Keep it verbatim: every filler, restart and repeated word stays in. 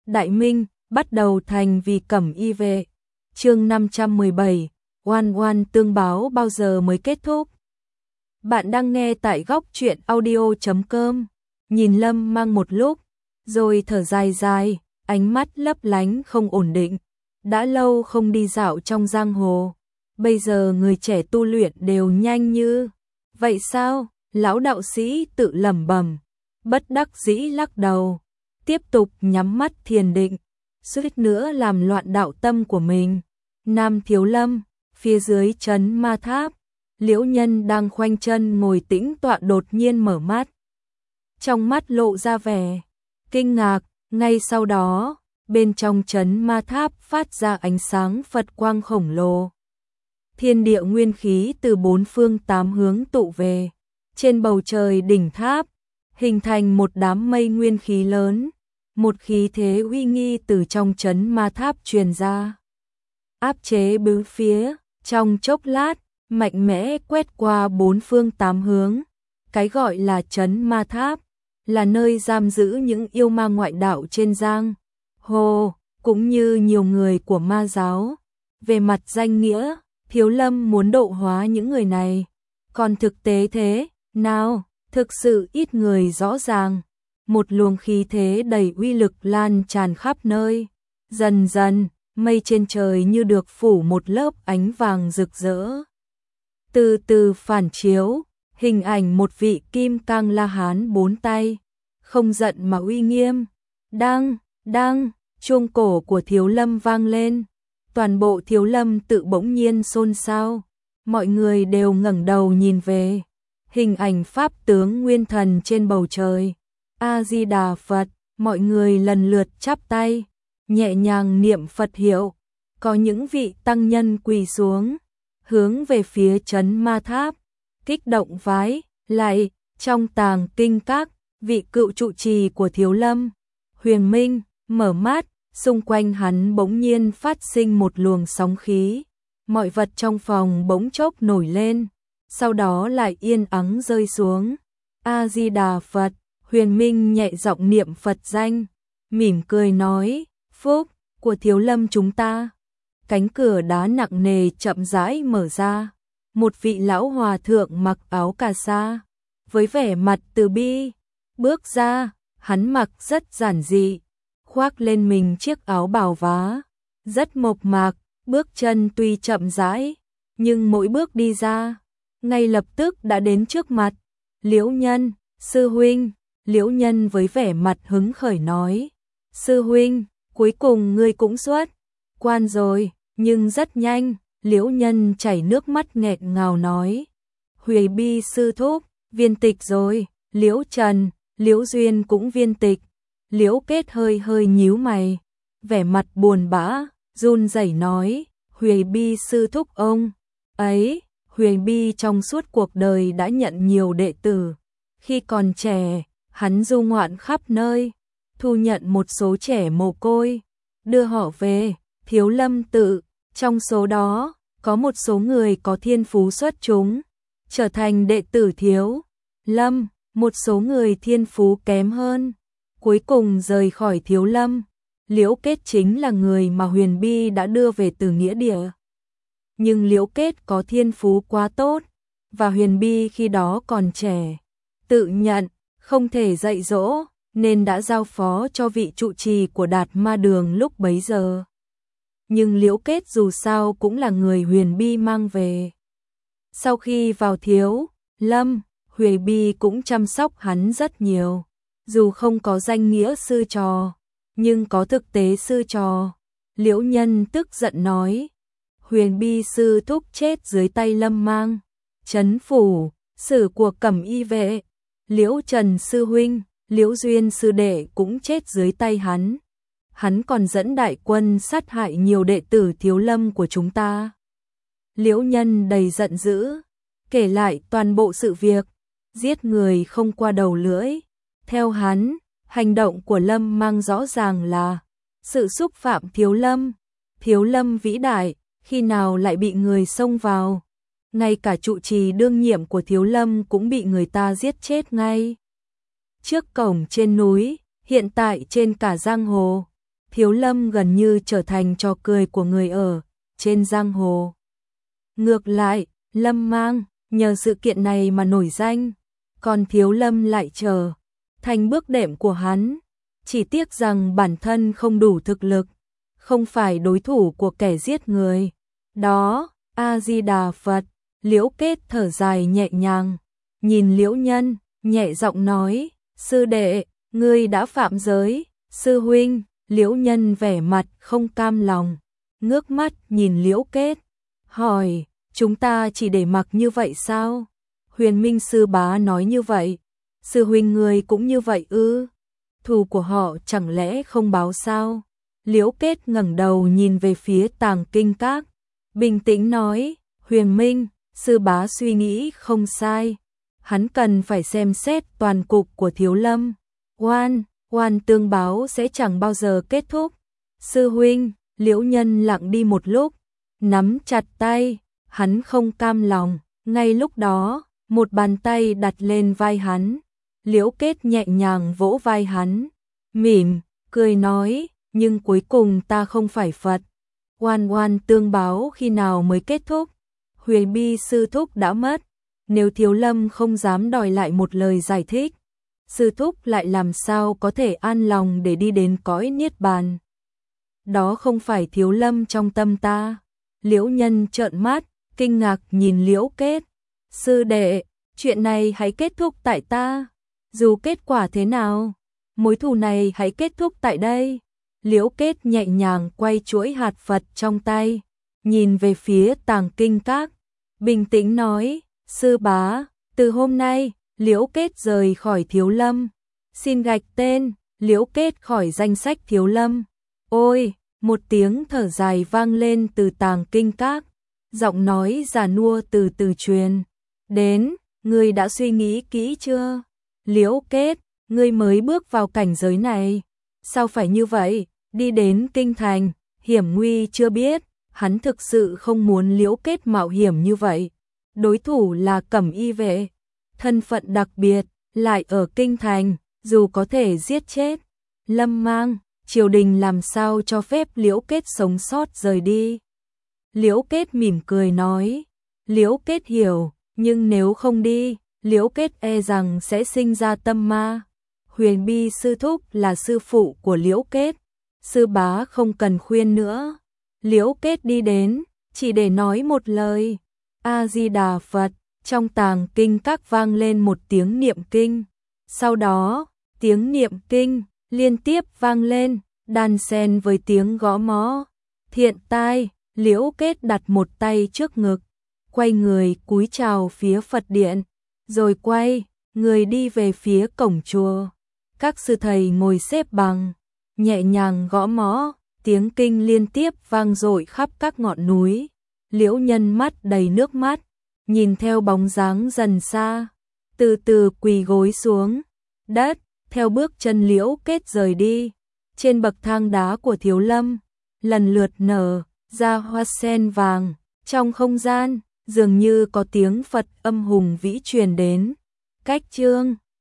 Đại Minh, bắt đầu thành vì Cẩm Y vệ. Chương năm trăm mười bảy, oan oan tương báo bao giờ mới kết thúc? Bạn đang nghe tại góc truyện audio chấm com. Nhìn Lâm Mang một lúc, rồi thở dài dài, ánh mắt lấp lánh không ổn định. Đã lâu không đi dạo trong giang hồ, bây giờ người trẻ tu luyện đều nhanh như vậy sao? Lão đạo sĩ tự lẩm bẩm, bất đắc dĩ lắc đầu, tiếp tục nhắm mắt thiền định, suýt nữa làm loạn đạo tâm của mình. Nam Thiếu Lâm, phía dưới trấn Ma Tháp, Liễu Nhân đang khoanh chân ngồi tĩnh tọa đột nhiên mở mắt. Trong mắt lộ ra vẻ kinh ngạc, ngay sau đó, bên trong trấn Ma Tháp phát ra ánh sáng Phật quang khổng lồ. Thiên địa nguyên khí từ bốn phương tám hướng tụ về, trên bầu trời đỉnh tháp, hình thành một đám mây nguyên khí lớn, một khí thế uy nghi từ trong trấn Ma Tháp truyền ra. Áp chế bốn phía, trong chốc lát, mạnh mẽ quét qua bốn phương tám hướng. Cái gọi là trấn Ma Tháp, là nơi giam giữ những yêu ma ngoại đạo trên giang hồ, cũng như nhiều người của ma giáo. Về mặt danh nghĩa, Thiếu Lâm muốn độ hóa những người này, còn thực tế thế nào, thực sự ít người rõ ràng. Một luồng khí thế đầy uy lực lan tràn khắp nơi, dần dần, mây trên trời như được phủ một lớp ánh vàng rực rỡ. Từ từ phản chiếu, hình ảnh một vị kim cang La Hán bốn tay, không giận mà uy nghiêm. Đang, đang, chuông cổ của Thiếu Lâm vang lên, toàn bộ Thiếu Lâm tự bỗng nhiên xôn xao, mọi người đều ngẩng đầu nhìn về hình ảnh pháp tướng nguyên thần trên bầu trời. A Di Đà Phật, mọi người lần lượt chắp tay, nhẹ nhàng niệm Phật hiệu, có những vị tăng nhân quỳ xuống, hướng về phía trấn Ma Tháp, kích động vái lạy. Trong tàng kinh các, vị cựu trụ trì của Thiếu Lâm, Huyền Minh, mở mắt, xung quanh hắn bỗng nhiên phát sinh một luồng sóng khí, mọi vật trong phòng bỗng chốc nổi lên, sau đó lại yên ắng rơi xuống. A Di Đà Phật, Huyền Minh nhẹ giọng niệm Phật danh, mỉm cười nói, phúc của Thiếu Lâm chúng ta. Cánh cửa đá nặng nề chậm rãi mở ra, một vị lão hòa thượng mặc áo cà sa, với vẻ mặt từ bi, bước ra. Hắn mặc rất giản dị, khoác lên mình chiếc áo bào vá, rất mộc mạc, bước chân tuy chậm rãi, nhưng mỗi bước đi ra, ngay lập tức đã đến trước mặt. Liễu Nhân, sư huynh. Liễu Nhân với vẻ mặt hứng khởi nói, sư huynh, cuối cùng ngươi cũng xuất quan rồi. Nhưng rất nhanh, Liễu Nhân chảy nước mắt nghẹn ngào nói, Huyền Bi sư thúc, viên tịch rồi. Liễu Trần, Liễu Duyên cũng viên tịch. Liễu Kết hơi hơi nhíu mày, vẻ mặt buồn bã, run rẩy nói, Huyền Bi sư thúc ông ấy. Huyền Bi trong suốt cuộc đời đã nhận nhiều đệ tử, khi còn trẻ, hắn du ngoạn khắp nơi, thu nhận một số trẻ mồ côi, đưa họ về Thiếu Lâm tự. Trong số đó, có một số người có thiên phú xuất chúng, trở thành đệ tử Thiếu Lâm, một số người thiên phú kém hơn, cuối cùng rời khỏi Thiếu Lâm. Liễu Kết chính là người mà Huyền Bi đã đưa về từ nghĩa địa. Nhưng Liễu Kết có thiên phú quá tốt, và Huyền Bi khi đó còn trẻ, tự nhận không thể dạy dỗ, nên đã giao phó cho vị trụ trì của Đạt Ma Đường lúc bấy giờ. Nhưng Liễu Kết dù sao cũng là người Huyền Bi mang về. Sau khi vào Thiếu Lâm, Huyền Bi cũng chăm sóc hắn rất nhiều, dù không có danh nghĩa sư trò, nhưng có thực tế sư trò. Liễu Nhân tức giận nói, Huyền Bi sư thúc chết dưới tay Lâm Mang, trấn phủ sử của Cẩm Y vệ. Liễu Trần sư huynh, Liễu Duyên sư đệ cũng chết dưới tay hắn. Hắn còn dẫn đại quân sát hại nhiều đệ tử Thiếu Lâm của chúng ta. Liễu Nhân đầy giận dữ, kể lại toàn bộ sự việc, giết người không qua đầu lưỡi. Theo hắn, hành động của Lâm Mang rõ ràng là sự xúc phạm Thiếu Lâm. Thiếu Lâm vĩ đại, khi nào lại bị người xông vào. Ngay cả trụ trì đương nhiệm của Thiếu Lâm cũng bị người ta giết chết ngay trước cổng trên núi, hiện tại trên cả giang hồ. Thiếu Lâm gần như trở thành trò cười của người ở trên giang hồ. Ngược lại, Lâm Mang nhờ sự kiện này mà nổi danh, còn Thiếu Lâm lại trở thành bước đệm của hắn. Chỉ tiếc rằng bản thân không đủ thực lực, không phải đối thủ của kẻ giết người. Đó, A-di-đà Phật, Liễu Kết thở dài nhẹ nhàng, nhìn Liễu Nhân, nhẹ giọng nói, sư đệ, ngươi đã phạm giới, sư huynh. Liễu Nhân vẻ mặt không cam lòng, ngước mắt nhìn Liễu Kết, hỏi, chúng ta chỉ để mặc như vậy sao? Huyền Minh sư bá nói như vậy, sư huynh ngươi cũng như vậy ư? Thù của họ chẳng lẽ không báo sao? Liễu Kết ngẩng đầu nhìn về phía Tàng Kinh Các, bình tĩnh nói, Huyền Minh, sư bá suy nghĩ không sai, hắn cần phải xem xét toàn cục của Thiếu Lâm. Oan, oan tương báo sẽ chẳng bao giờ kết thúc. Sư huynh, Liễu Nhân lặng đi một lúc, nắm chặt tay, hắn không cam lòng. Ngay lúc đó, một bàn tay đặt lên vai hắn, Liễu Kết nhẹ nhàng vỗ vai hắn, mỉm, cười nói, nhưng cuối cùng ta không phải Phật. Oan oan tương báo khi nào mới kết thúc? Huyền Bi sư thúc đã mất, nếu Thiếu Lâm không dám đòi lại một lời giải thích, sư thúc lại làm sao có thể an lòng để đi đến cõi niết bàn? Đó không phải Thiếu Lâm trong tâm ta. Liễu Nhân trợn mắt, kinh ngạc nhìn Liễu Kết. Sư đệ, chuyện này hãy kết thúc tại ta. Dù kết quả thế nào, mối thù này hãy kết thúc tại đây. Liễu Kết nhẹ nhàng quay chuỗi hạt Phật trong tay, nhìn về phía Tàng Kinh Các, bình tĩnh nói, sư bá, từ hôm nay, Liễu Kết rời khỏi Thiếu Lâm, xin gạch tên Liễu Kết khỏi danh sách Thiếu Lâm. Ôi, một tiếng thở dài vang lên từ Tàng Kinh Các, giọng nói già nua từ từ truyền đến, ngươi đã suy nghĩ kỹ chưa? Liễu Kết, ngươi mới bước vào cảnh giới này, sao phải như vậy? Đi đến kinh thành, hiểm nguy chưa biết, hắn thực sự không muốn Liễu Kết mạo hiểm như vậy. Đối thủ là Cẩm Y vệ, thân phận đặc biệt, lại ở kinh thành, dù có thể giết chết Lâm Mang, triều đình làm sao cho phép Liễu Kết sống sót rời đi? Liễu Kết mỉm cười nói, Liễu Kết hiểu, nhưng nếu không đi, Liễu Kết e rằng sẽ sinh ra tâm ma. Huyền Bi sư thúc là sư phụ của Liễu Kết, sư bá không cần khuyên nữa. Liễu Kết đi đến, chỉ để nói một lời, A-di-đà Phật. Trong Tàng Kinh Các vang lên một tiếng niệm kinh, sau đó, tiếng niệm kinh liên tiếp vang lên, đan xen với tiếng gõ mõ. Thiện tai, Liễu Kết đặt một tay trước ngực, quay người cúi chào phía Phật điện, rồi quay người đi về phía cổng chùa. Các sư thầy ngồi xếp bằng, nhẹ nhàng gõ mõ, tiếng kinh liên tiếp vang dội khắp các ngọn núi. Liễu Nhân mắt đầy nước mắt, nhìn theo bóng dáng dần xa, từ từ quỳ gối xuống đất, theo bước chân Liễu Kết rời đi. Trên bậc thang đá của Thiếu Lâm, lần lượt nở ra hoa sen vàng, trong không gian dường như có tiếng Phật âm hùng vĩ truyền đến. Cách chương